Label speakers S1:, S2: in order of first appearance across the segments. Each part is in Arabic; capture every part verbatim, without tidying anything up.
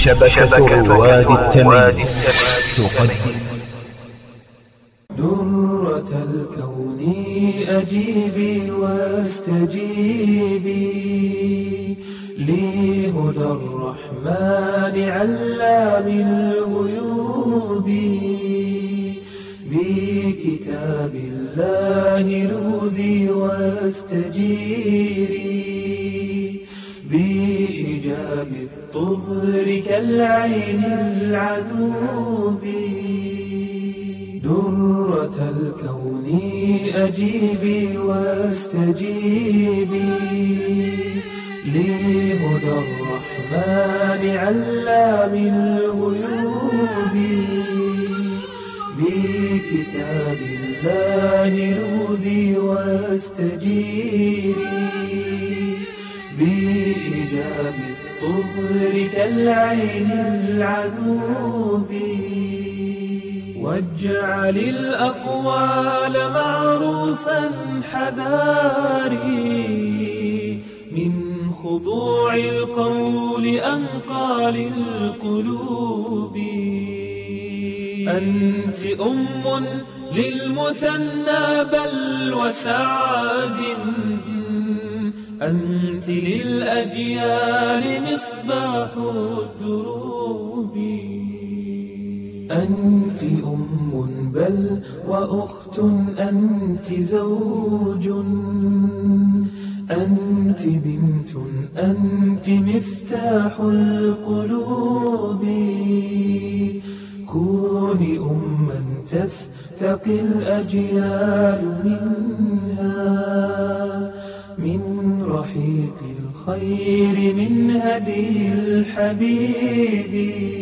S1: شبكة رواد التمييز تقدم
S2: درة الكون أجيبي واستجيبي لهدى الرحمن علام الغيوب بكتاب الله لوذي واستجيري بحجاب الطهر كالعين العذوب درة الكون أجيبي واستجيبي لهدى الرحمن علام الغيوب بكتاب الله لوذي واستجيري بحجاب الطهر كالعين العذوب واجعل الأقوال معروفا حذاري من خضوع القول أنقال القلوب أنت أم للمثنى بل وسعد أنت للأجيال مصباح الدروب أنت أم بل وأخت أنت زوج أنت بنت أنت مفتاح القلوب كوني أما تستقي الأجيال منها من رحيق الخير من هدي الحبيب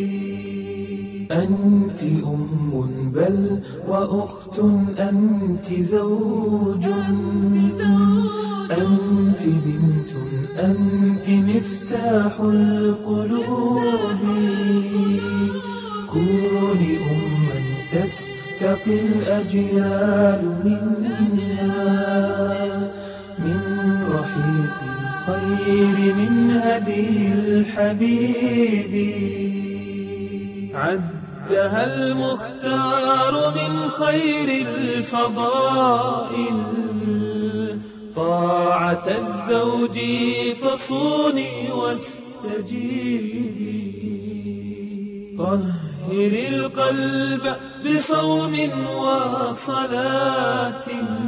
S2: أنت أم بل وأخت أنت زوج أنت بنت أنت مفتاح القلوب كوني أما تستقي الأجيال منها من رحيق الخير من هدي الحبيب عدها المختار من خير الفضائل طاعة الزوج فصوني واستجيبي طهر القلب بصوم وصلاة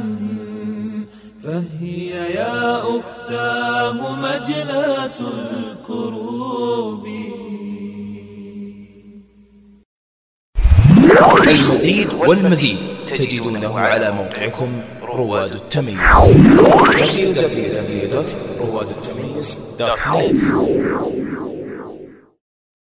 S2: فهي يا أختاه مجلاة الكروب.
S1: المزيد والمزيد تجدونه على موقعكم رواد التمييز دبليو دبليو دبليو دوت رواد التمييز دوت نت.